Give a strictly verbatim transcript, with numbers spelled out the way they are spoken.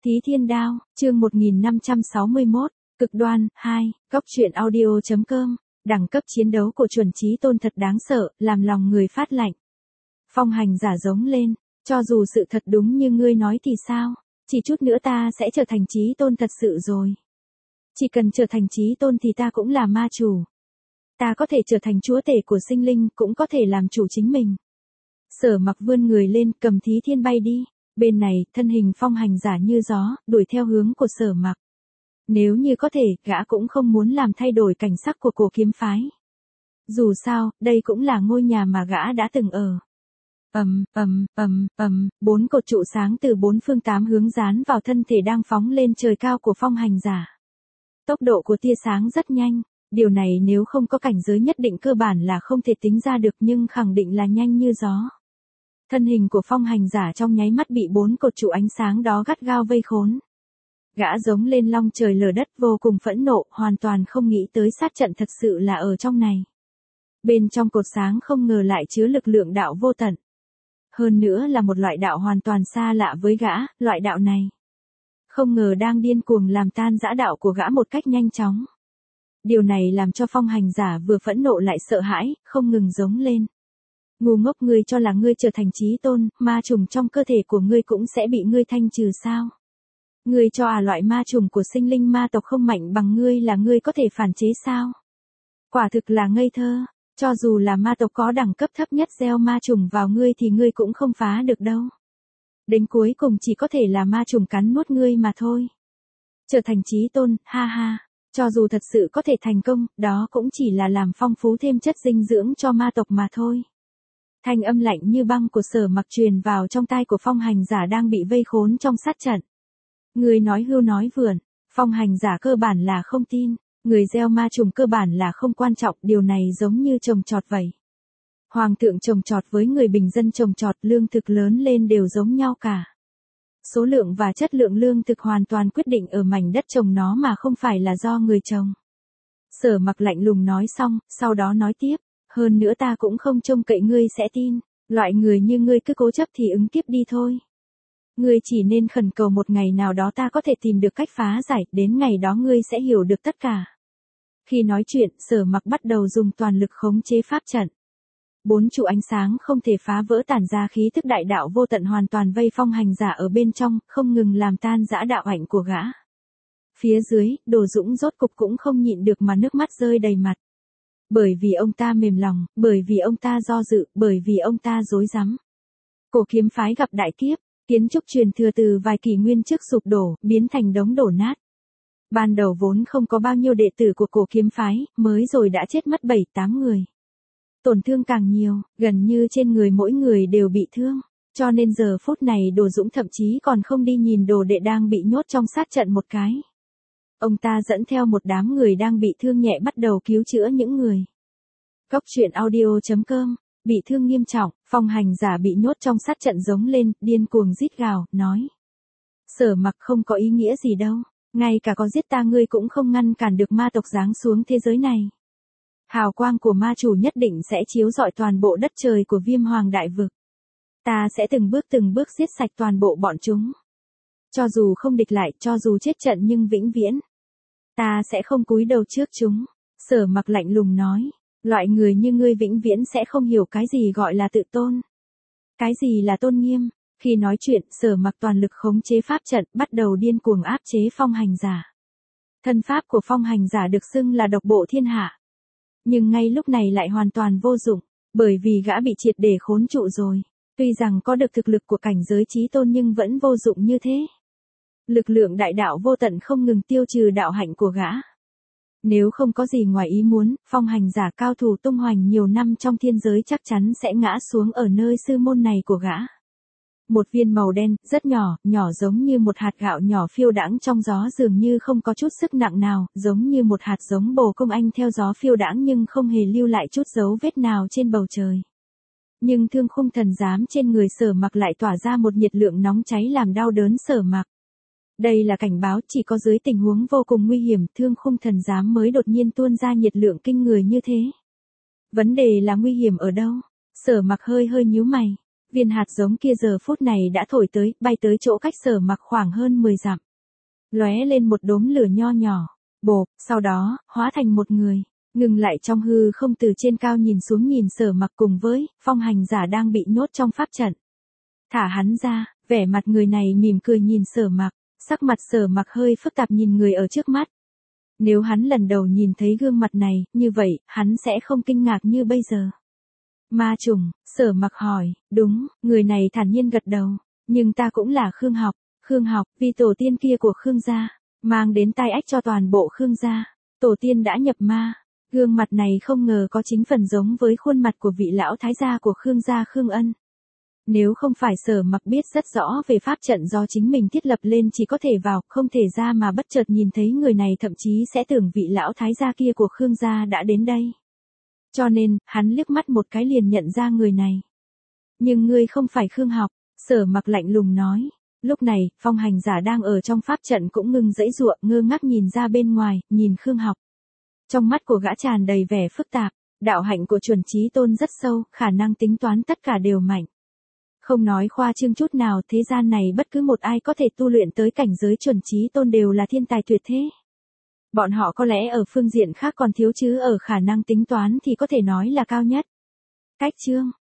Thí Thiên Đao, chương một nghìn năm trăm sáu mươi mốt, Cực đoan, hai, Cóc truyện audio chấm com, đẳng cấp chiến đấu của chuẩn chí tôn thật đáng sợ, làm lòng người phát lạnh. Phong Hành giả giống lên, cho dù sự thật đúng như ngươi nói thì sao, chỉ chút nữa ta sẽ trở thành chí tôn thật sự rồi. Chỉ cần trở thành chí tôn thì ta cũng là ma chủ. Ta có thể trở thành chúa tể của sinh linh, cũng có thể làm chủ chính mình. Sở Mặc vươn người lên, cầm Thí Thiên bay đi. Bên này, thân hình Phong Hành giả như gió, đuổi theo hướng của Sở Mặc. Nếu như có thể, gã cũng không muốn làm thay đổi cảnh sắc của Cổ Kiếm phái. Dù sao, đây cũng là ngôi nhà mà gã đã từng ở. Ầm, ầm, ầm, ầm, bốn cột trụ sáng từ bốn phương tám hướng dán vào thân thể đang phóng lên trời cao của Phong Hành giả. Tốc độ của tia sáng rất nhanh, điều này nếu không có cảnh giới nhất định cơ bản là không thể tính ra được, nhưng khẳng định là nhanh như gió. Thân hình của Phong Hành giả trong nháy mắt bị bốn cột trụ ánh sáng đó gắt gao vây khốn. Gã giống lên long trời lở đất, vô cùng phẫn nộ, hoàn toàn không nghĩ tới sát trận thật sự là ở trong này. Bên trong cột sáng không ngờ lại chứa lực lượng đạo vô tận. Hơn nữa là một loại đạo hoàn toàn xa lạ với gã, loại đạo này. Không ngờ đang điên cuồng làm tan rã đạo của gã một cách nhanh chóng. Điều này làm cho Phong Hành giả vừa phẫn nộ lại sợ hãi, không ngừng giống lên. Ngu ngốc, ngươi cho là ngươi trở thành chí tôn, ma trùng trong cơ thể của ngươi cũng sẽ bị ngươi thanh trừ sao? Ngươi cho à loại ma trùng của sinh linh ma tộc không mạnh bằng ngươi là ngươi có thể phản chế sao? Quả thực là ngây thơ, cho dù là ma tộc có đẳng cấp thấp nhất gieo ma trùng vào ngươi thì ngươi cũng không phá được đâu. Đến cuối cùng chỉ có thể là ma trùng cắn nuốt ngươi mà thôi. Trở thành chí tôn, ha ha, cho dù thật sự có thể thành công, đó cũng chỉ là làm phong phú thêm chất dinh dưỡng cho ma tộc mà thôi. Thanh âm lạnh như băng của Sở Mặc truyền vào trong tai của Phong Hành giả đang bị vây khốn trong sát trận. Người nói hưu nói vượn, Phong Hành giả cơ bản là không tin, người gieo ma trùng cơ bản là không quan trọng, điều này giống như trồng trọt vậy. Hoàng thượng trồng trọt với người bình dân trồng trọt, lương thực lớn lên đều giống nhau cả. Số lượng và chất lượng lương thực hoàn toàn quyết định ở mảnh đất trồng nó mà không phải là do người trồng. Sở Mặc lạnh lùng nói xong, sau đó nói tiếp. Hơn nữa ta cũng không trông cậy ngươi sẽ tin, loại người như ngươi cứ cố chấp thì ứng kiếp đi thôi. Ngươi chỉ nên khẩn cầu một ngày nào đó ta có thể tìm được cách phá giải, đến ngày đó ngươi sẽ hiểu được tất cả. Khi nói chuyện, Sở Mặc bắt đầu dùng toàn lực khống chế pháp trận. Bốn trụ ánh sáng không thể phá vỡ tản ra khí thức đại đạo vô tận hoàn toàn vây Phong Hành giả ở bên trong, không ngừng làm tan rã đạo hạnh của gã. Phía dưới, Đồ Dũng rốt cục cũng không nhịn được mà nước mắt rơi đầy mặt. Bởi vì ông ta mềm lòng, bởi vì ông ta do dự, bởi vì ông ta rối rắm. Cổ Kiếm phái gặp đại kiếp, kiến trúc truyền thừa từ vài kỷ nguyên trước sụp đổ, biến thành đống đổ nát. Ban đầu vốn không có bao nhiêu đệ tử của Cổ Kiếm phái, mới rồi đã chết mất bảy tám người. Tổn thương càng nhiều, gần như trên người mỗi người đều bị thương, cho nên giờ phút này Đồ Dũng thậm chí còn không đi nhìn đồ đệ đang bị nhốt trong sát trận một cái. Ông ta dẫn theo một đám người đang bị thương nhẹ bắt đầu cứu chữa những người. Cóc truyện audio chấm com, bị thương nghiêm trọng, Phong Hành giả bị nhốt trong sát trận giống lên, điên cuồng rít gào, nói. Sở Mặc không có ý nghĩa gì đâu, ngay cả có giết ta ngươi cũng không ngăn cản được ma tộc giáng xuống thế giới này. Hào quang của ma chủ nhất định sẽ chiếu rọi toàn bộ đất trời của Viêm Hoàng Đại Vực. Ta sẽ từng bước từng bước giết sạch toàn bộ bọn chúng. Cho dù không địch lại, cho dù chết trận nhưng vĩnh viễn. Ta sẽ không cúi đầu trước chúng. Sở Mặc lạnh lùng nói. Loại người như ngươi vĩnh viễn sẽ không hiểu cái gì gọi là tự tôn. Cái gì là tôn nghiêm. Khi nói chuyện, Sở Mặc toàn lực khống chế pháp trận, bắt đầu điên cuồng áp chế Phong Hành giả. Thân pháp của Phong Hành giả được xưng là độc bộ thiên hạ. Nhưng ngay lúc này lại hoàn toàn vô dụng, bởi vì gã bị triệt để khốn trụ rồi. Tuy rằng có được thực lực của cảnh giới chí tôn nhưng vẫn vô dụng như thế. Lực lượng đại đạo vô tận không ngừng tiêu trừ đạo hạnh của gã. Nếu không có gì ngoài ý muốn, Phong Hành giả cao thủ tung hoành nhiều năm trong thiên giới chắc chắn sẽ ngã xuống ở nơi sư môn này của gã. Một viên màu đen, rất nhỏ, nhỏ giống như một hạt gạo nhỏ phiêu đãng trong gió, dường như không có chút sức nặng nào, giống như một hạt giống bồ công anh theo gió phiêu đãng nhưng không hề lưu lại chút dấu vết nào trên bầu trời. Nhưng thương khung thần giám trên người Sở Mặc lại tỏa ra một nhiệt lượng nóng cháy làm đau đớn Sở Mặc. Đây là cảnh báo, chỉ có dưới tình huống vô cùng nguy hiểm, thương khung thần giám mới đột nhiên tuôn ra nhiệt lượng kinh người như thế. Vấn đề là nguy hiểm ở đâu? Sở Mặc hơi hơi nhíu mày. Viên hạt giống kia giờ phút này đã thổi tới, bay tới chỗ cách Sở Mặc khoảng hơn mười dặm. Lóe lên một đốm lửa nho nhỏ, bộp, sau đó, hóa thành một người, ngừng lại trong hư không từ trên cao nhìn xuống nhìn Sở Mặc cùng với phong hành giả đang bị nhốt trong pháp trận. Thả hắn ra, vẻ mặt người này mỉm cười nhìn Sở Mặc, sắc mặt Sở Mặc hơi phức tạp nhìn người ở trước mắt. Nếu hắn lần đầu nhìn thấy gương mặt này, như vậy, hắn sẽ không kinh ngạc như bây giờ. Ma trùng, Sở Mặc hỏi, đúng, người này thản nhiên gật đầu, nhưng ta cũng là Khương Học, Khương Học, vì tổ tiên kia của Khương gia, mang đến tai ách cho toàn bộ Khương gia, tổ tiên đã nhập ma, gương mặt này không ngờ có chính phần giống với khuôn mặt của vị lão thái gia của Khương gia Khương Ân. Nếu không phải Sở Mặc biết rất rõ về pháp trận do chính mình thiết lập lên chỉ có thể vào, không thể ra mà bất chợt nhìn thấy người này thậm chí sẽ tưởng vị lão thái gia kia của Khương gia đã đến đây. Cho nên, hắn liếc mắt một cái liền nhận ra người này. Nhưng ngươi không phải Khương Học, Sở Mặc lạnh lùng nói. Lúc này, phong hành giả đang ở trong pháp trận cũng ngừng giãy giụa, ngơ ngác nhìn ra bên ngoài, nhìn Khương Học. Trong mắt của gã tràn đầy vẻ phức tạp, đạo hạnh của chuẩn chí tôn rất sâu, khả năng tính toán tất cả đều mạnh. Không nói khoa trương chút nào, thế gian này bất cứ một ai có thể tu luyện tới cảnh giới chuẩn chí tôn đều là thiên tài tuyệt thế. Bọn họ có lẽ ở phương diện khác còn thiếu chứ ở khả năng tính toán thì có thể nói là cao nhất. Cách chương